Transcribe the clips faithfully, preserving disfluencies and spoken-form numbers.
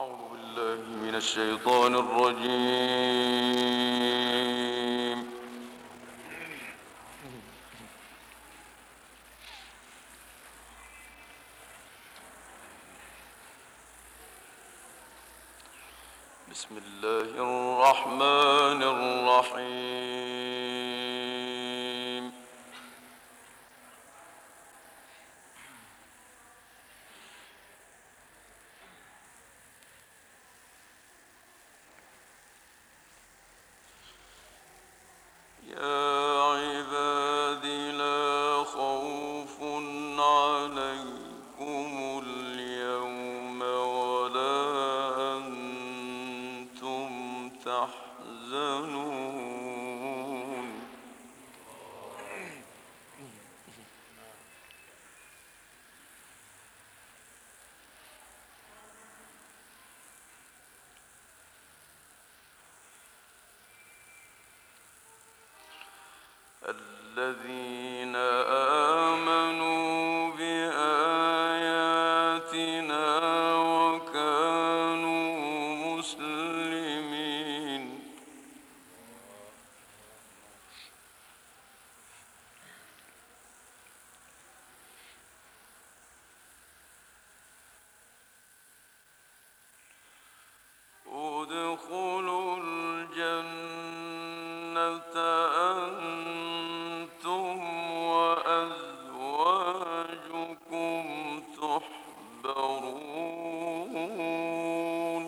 أعوذ بالله من الشيطان الرجيم. بسم الله الرحمن الرحيم. يا عباد لا خوف عليكم اليوم ولا أنتم تحزنون. الذين آمنوا بآياتنا وكانوا مسلمين. ادخلوا الجنة أنتم وأزواجكم تحبرون.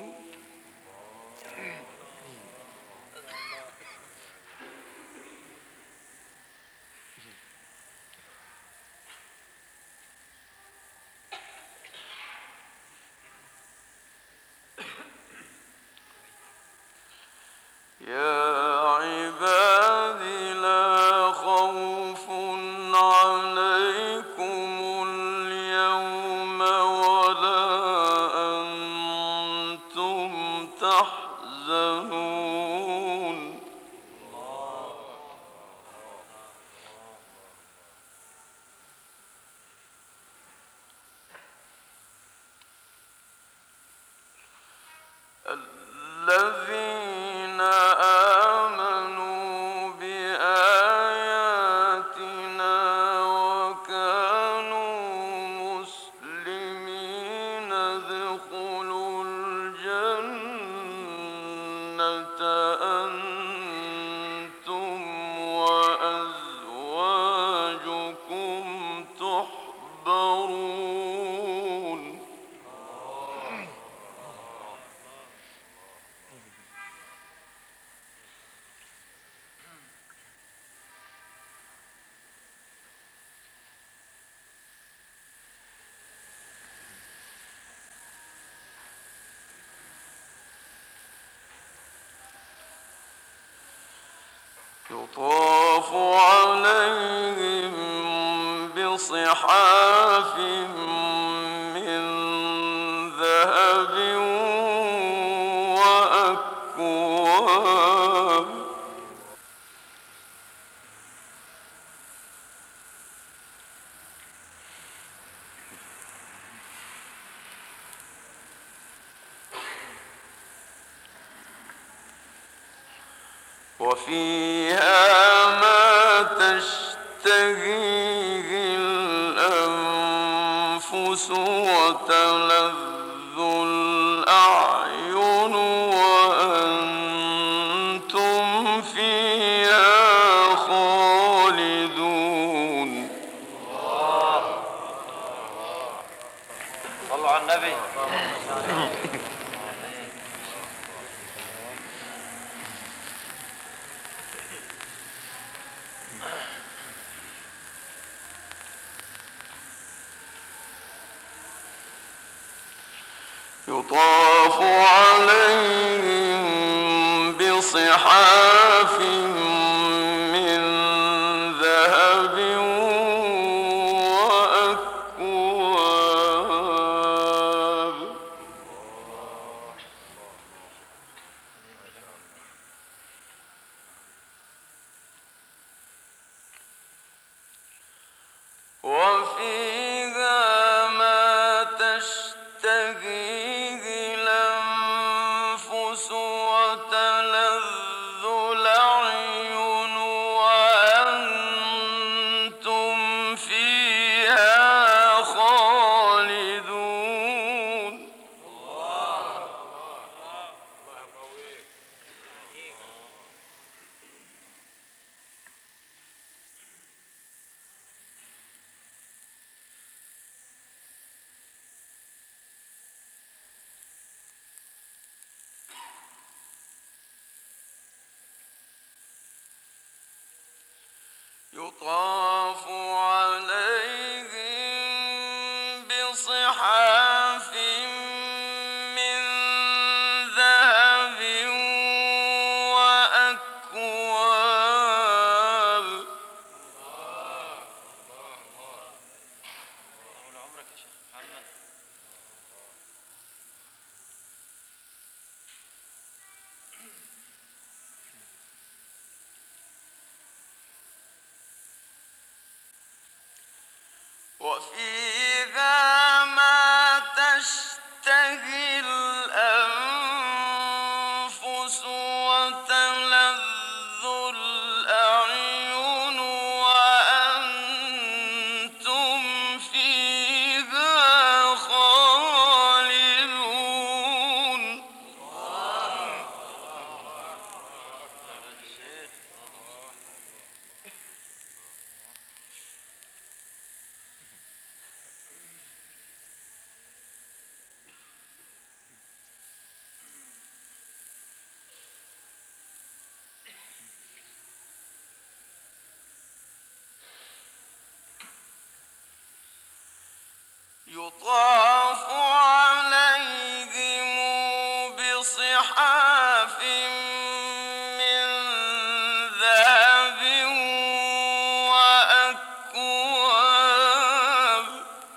يا عباد لا خوف عليكم اليوم ولا أنتم تحزنون. الذين آمنوا بآياتنا وكانوا مسلمين ادخلوا الجنة أنتم وأزواجكم تحبرون. يطاف عليهم بصحاف من ذهب وأكواب. وفيها ما تشتهيه الأنفس وتلذ الأعين وأنتم فيها خالدون. صلوا على النبي. يطاف عليهم بصحاف من ذهب وأكواب. وفيها ما تشتهيه الأنفس وفيها ما تشتهي الأنفس وتلذ الأعين وأنتم فيها خالدون. يطاف عليهم بصحاف من ذهب وأكواب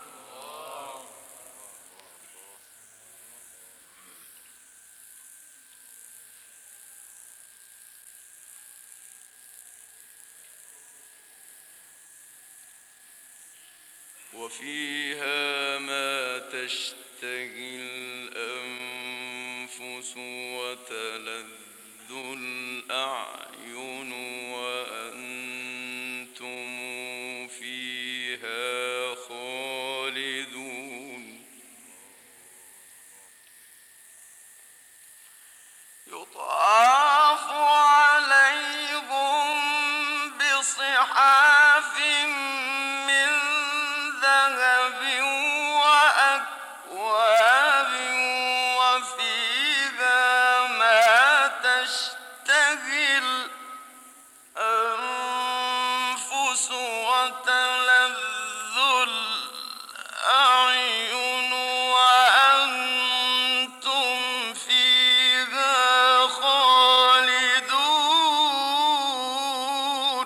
وفيها ما تشتهي الأنفس وتلذ الأعين وأنتم فيها خالدون. يطاف عليهم بصحاف من ذهب وأكواب وفيها ما تشتهي الأنفس وتلذ الأعين وأنتم فيها خالدون.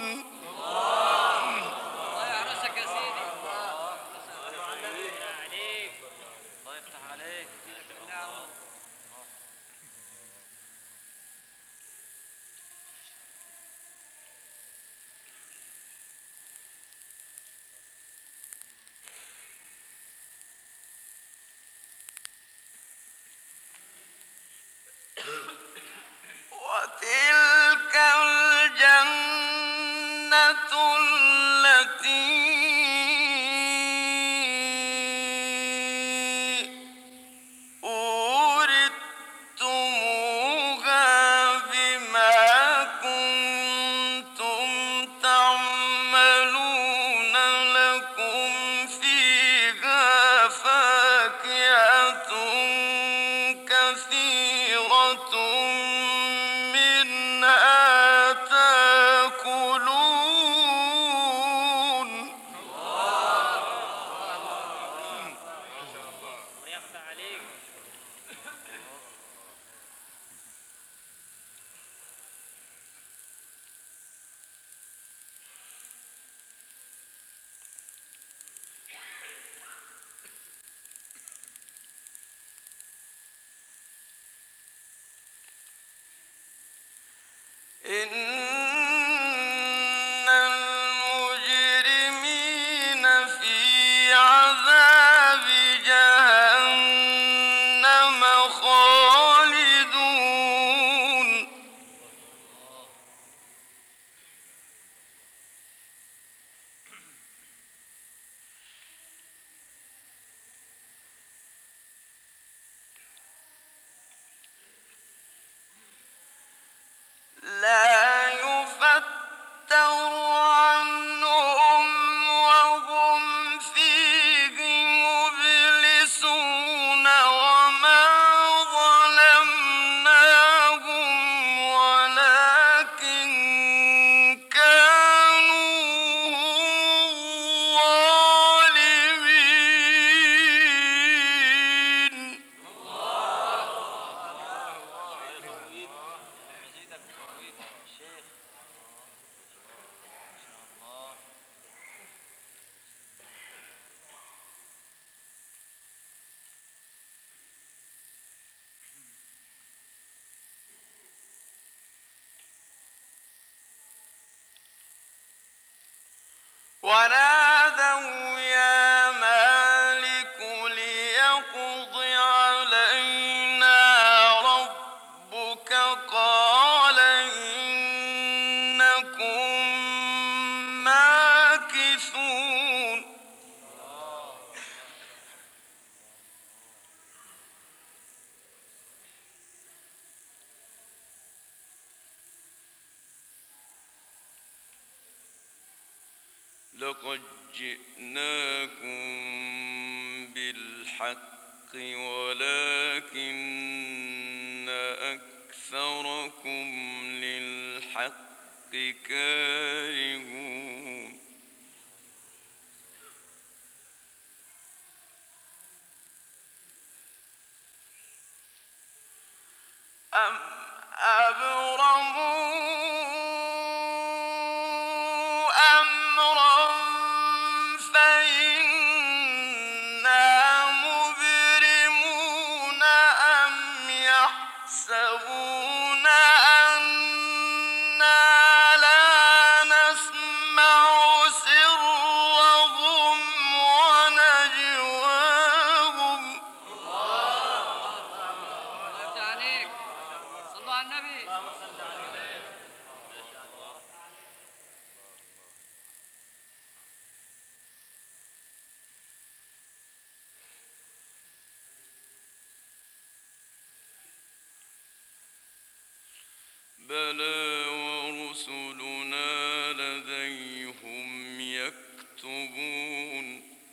الله يحرسك يا سيدي. الله عليك. الله يفتح عليك. نعم. وتلك الجنة التي أورثتموها بما كنتم تعملون لكم فيها فاكهة كثيرة منها تأكلون. الله يفتح عليك. إن المجرمين في عذاب جهنم خالدون. لا يفتر عنهم وهم فيه مبلسون وما ظلمناهم ولكن كانوا ظالمين. ونادوا يا لقد جئناكم بالحق ولكن أكثركم للحق كارهون أم أبرموا أمرا فإنا مبرمون أم يحسبون أنا لا نسمع سرهم ونجواهم الله عليك. صلوا على النبي. بلى ورسلنا لديهم يكتبون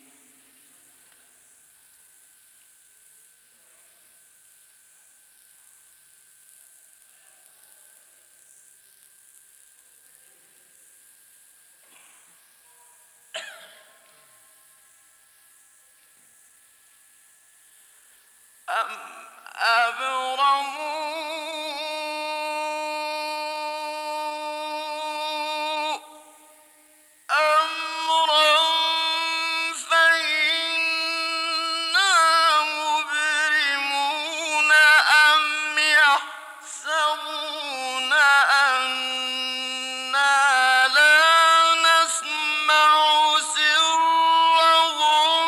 أم أبرموا أمرا فإنا مبرمون أم يحسبون أنا لا نسمع سرهم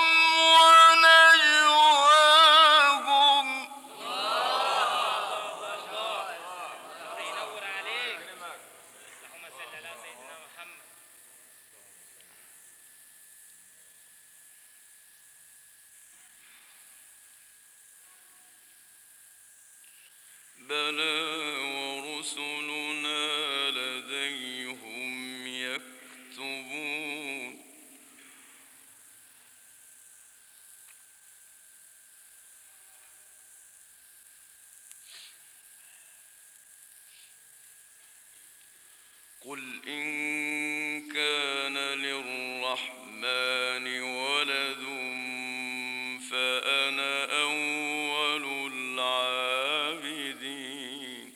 ونجواهم ينور عليك. اللهم صل على سيدنا محمد. بلى ورسلنا لديهم يكتبون قل إن كان للرحمن ولد فأنا أول العابدين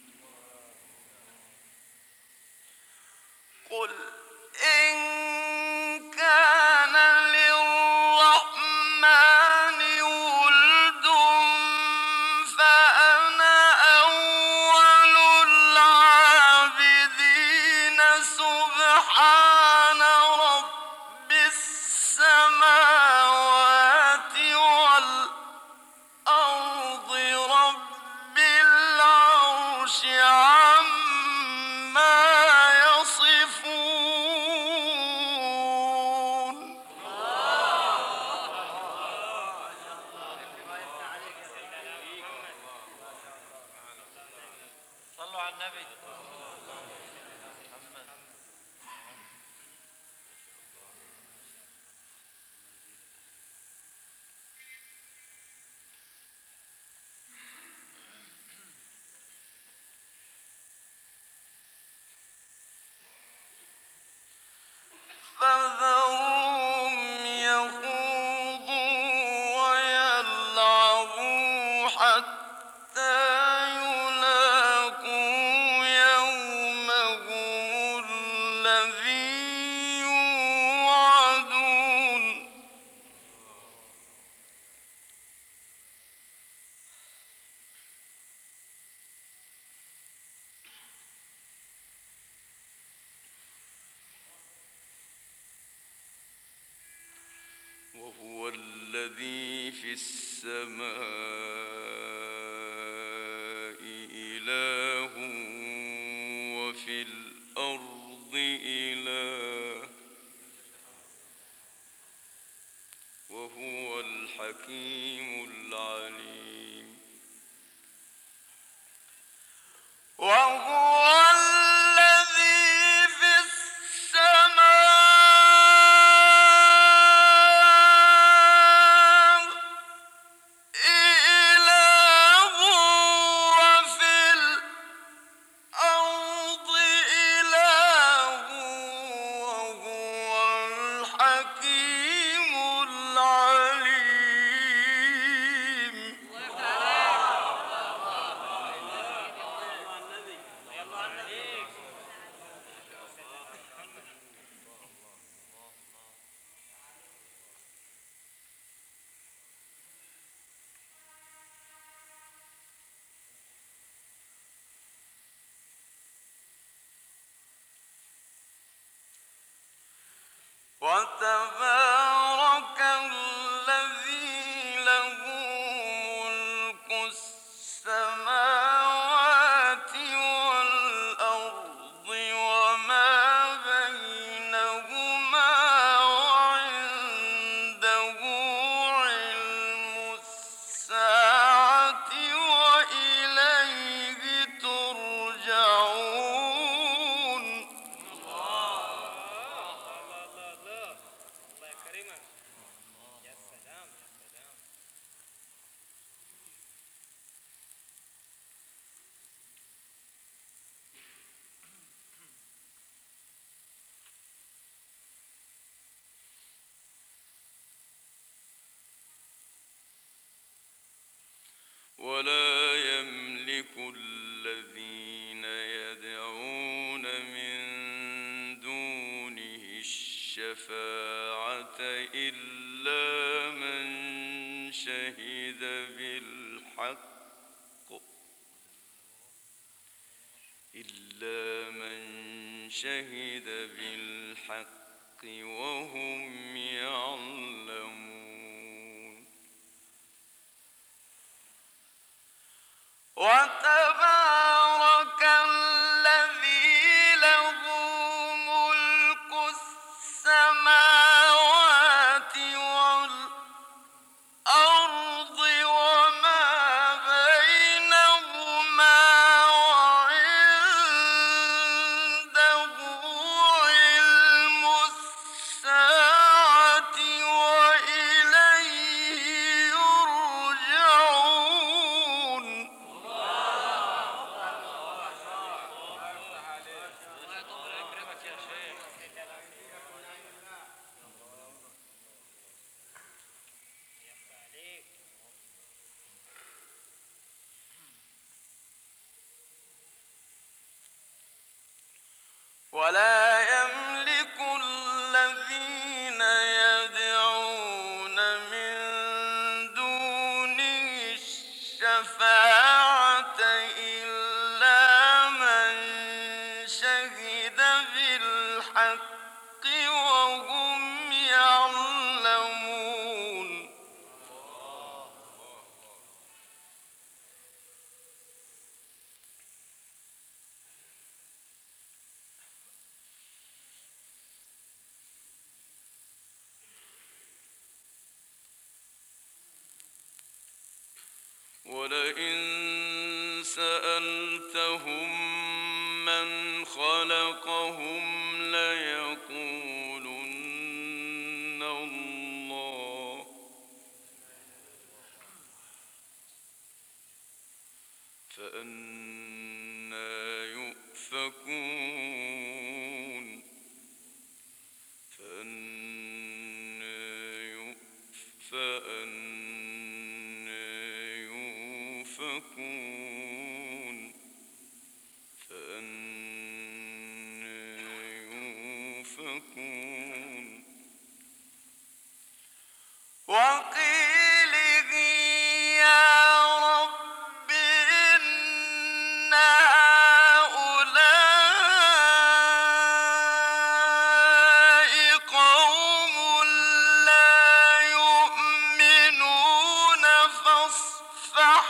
قل إن كان للرحمن ولد فأنا أول العابدين سبحان رب السماوات والأرض رب العرش عما يصفون صلوا على النبي. فذرهم يخوضوا ويلعبوا حتى يلاقوا يومهم الذي يوعدون وهو الذي في السماء إله وفي الأرض إله وهو الحكيم العليم وهو الذي في السماء وتبارك الذي له ملك السماوات والأرض وما بينهما وعنده علم الساعة وإليه ترجعون. ولا يملك الذين يدعون من دونه الشفاعة إلا من شهد بالحق إلا من شهد بالحق وهم يعلمون. وتبارك الذي له ملك السماوات والأرض وما بينهما وعنده علم الساعة وإليه يرجعون. ولا يملك الذين يدعون من دونه الشفاعة إلا من شهد بالحق وهم يعلمون. ولئن سألتهم من خلقهم ليقولن الله فأنى يؤفكون فأنى يؤفكون فأنى يؤفكون. وقيله يا رب إن هؤلاء قوم لا يؤمنون فاصفح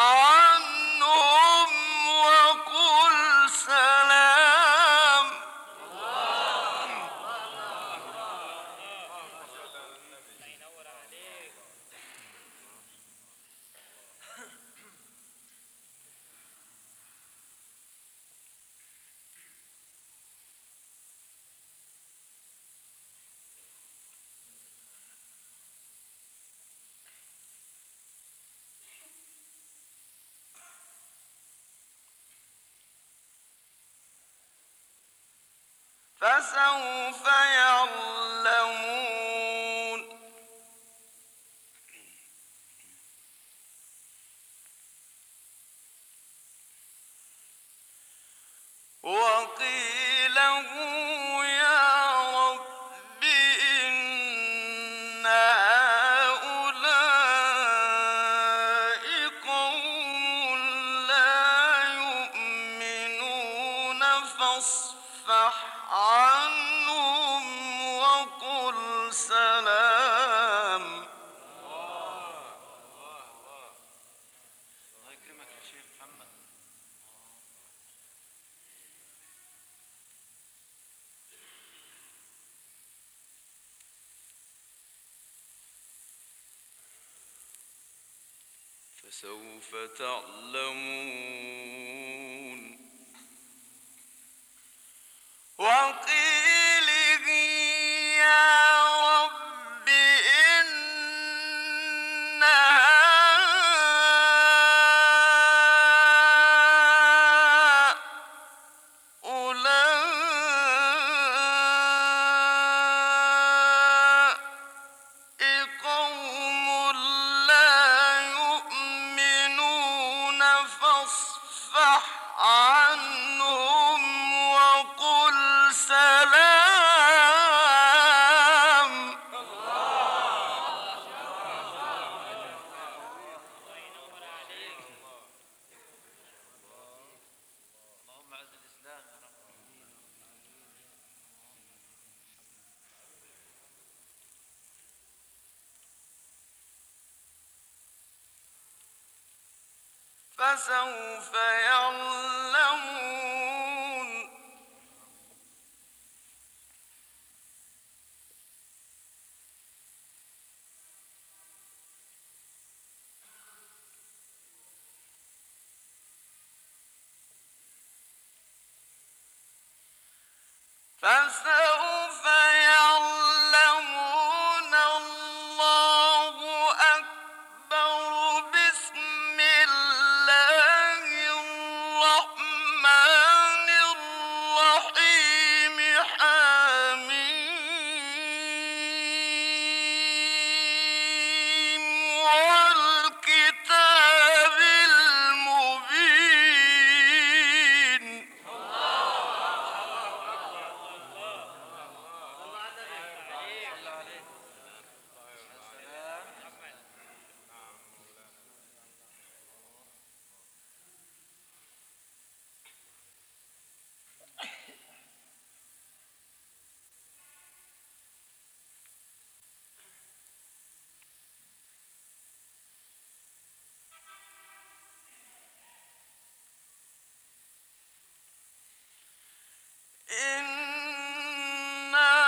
عنهم وقل سلام. فسوف يعلمون. وقيله يا رب إن هؤلاء قوم لا يؤمنون فاصفح عنهم وقل فسوف تعلمون وقيله يا رب إن هؤلاء قوم لا يؤمنون فاصفح عنهم وقل سلام اللهم اعز الاسلام يا رب. فسوف يعلمون فسوف يعلمون الله أكبر بسم الله الرحمن الرحيم حميم والكتاب المبين إنا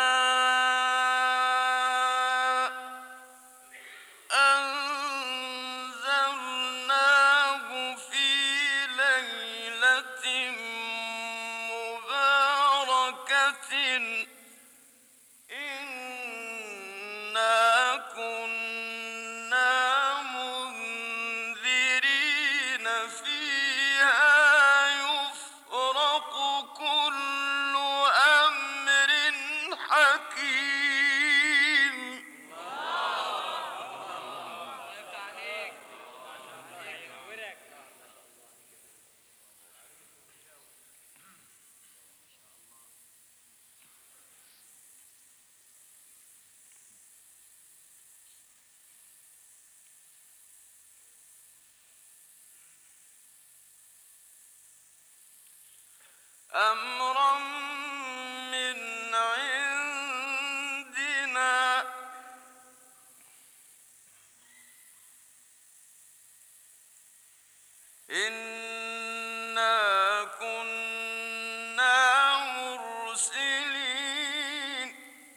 أنزلناه في ليلة مباركة إنا كنا منذرين فيها يفرق كل أمر حكيم أمرا من عندنا إنا كنا مرسلين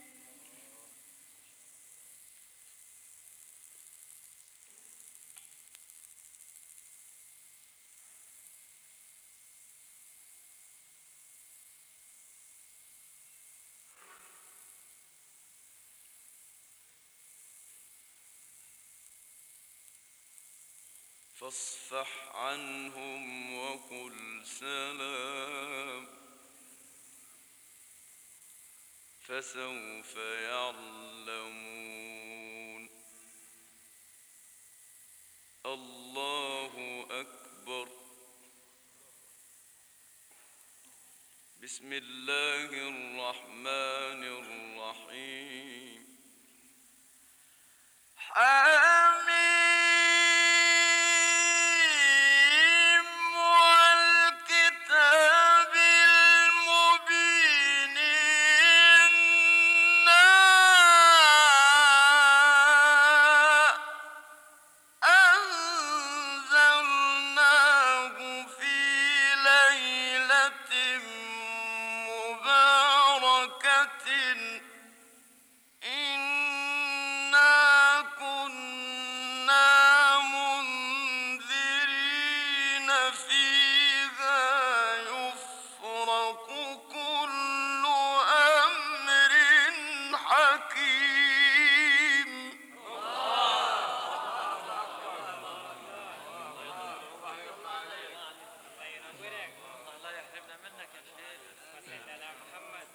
فاصفح عنهم وقل سلام فسوف يعلمون الله أكبر بسم الله الرحمن الرحيم حميم والكتاب المبين إنا أنزلناه في ليلة مباركة إنا كنا فيها يفرق كل أمر حكيم. الله لا يحرمنا منك يا شيخ. سيدنا محمد.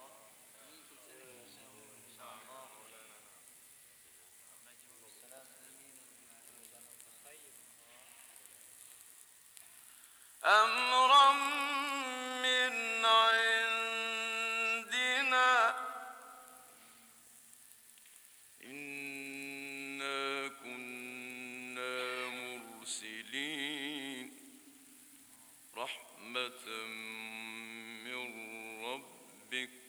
أمرا من عندنا إنا كنا مرسلين رحمة من ربك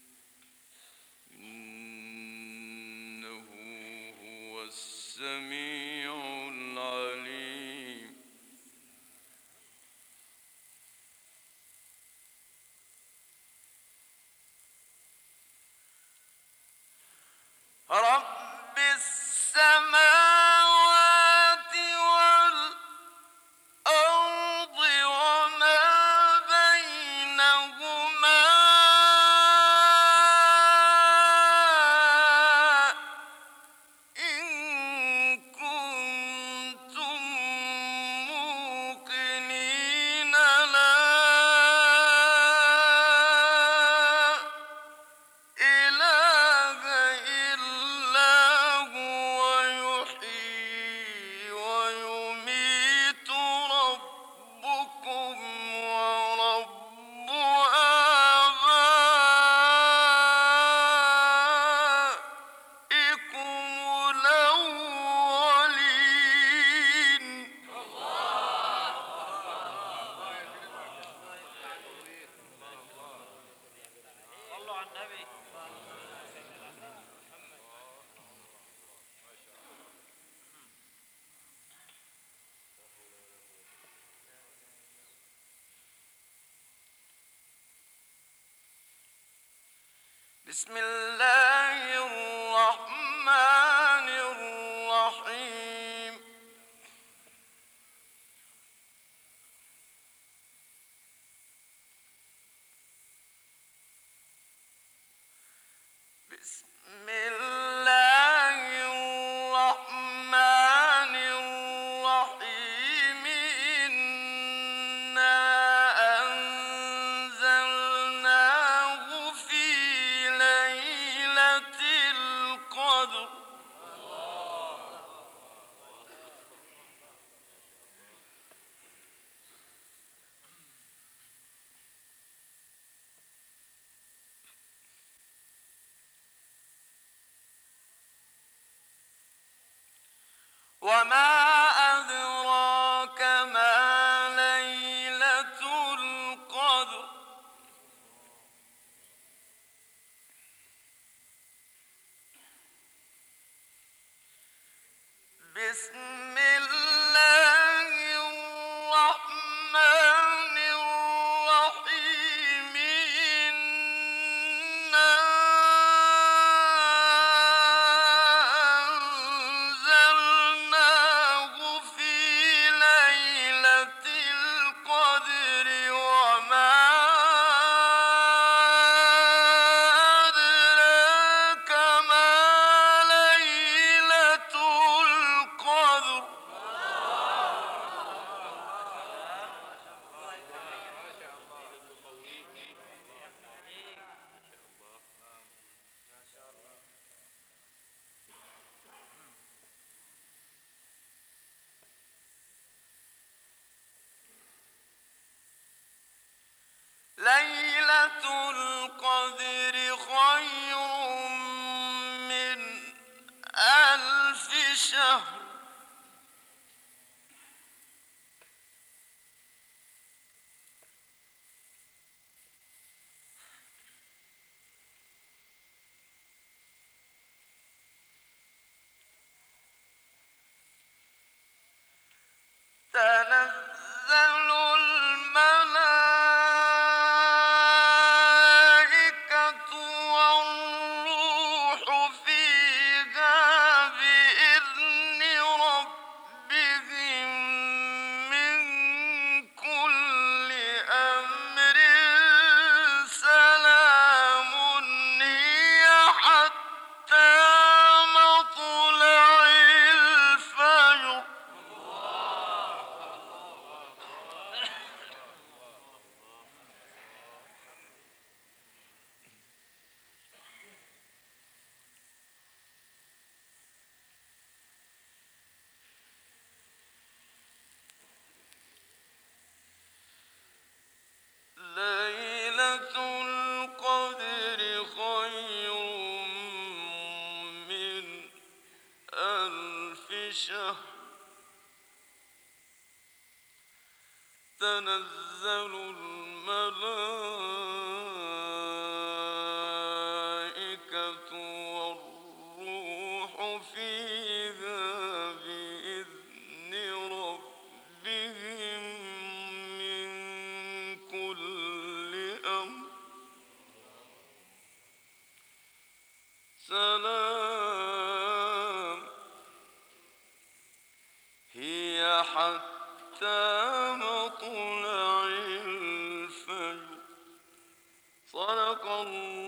إنه هو السميع العليم. رب السماوات والأرض وما بينهما إن كنتم موقنين لا إله إلا هو يحيي ويميت ربكم ورب آبائكم الأولين. صلوا على النبي. بسم الله الرحمن الرحيم. بسم الله الرحمن الرحيم. إنا أنزلناه في ليلة القدر. وما أدراك ما ليلة القدر. بسم الله الرحمن الرحيم. إنا أنزلناه في ليلة القدر. وما أدراك ما ليلة القدر. ليلة القدر خير من ألف شهر. تنزل الملائكة والروح فيها بإذن ربهم من تنزل الملائكة والروح فيها بإذن ربهم من كل أمر سلام هي حتى مطلع الفجر صدق الله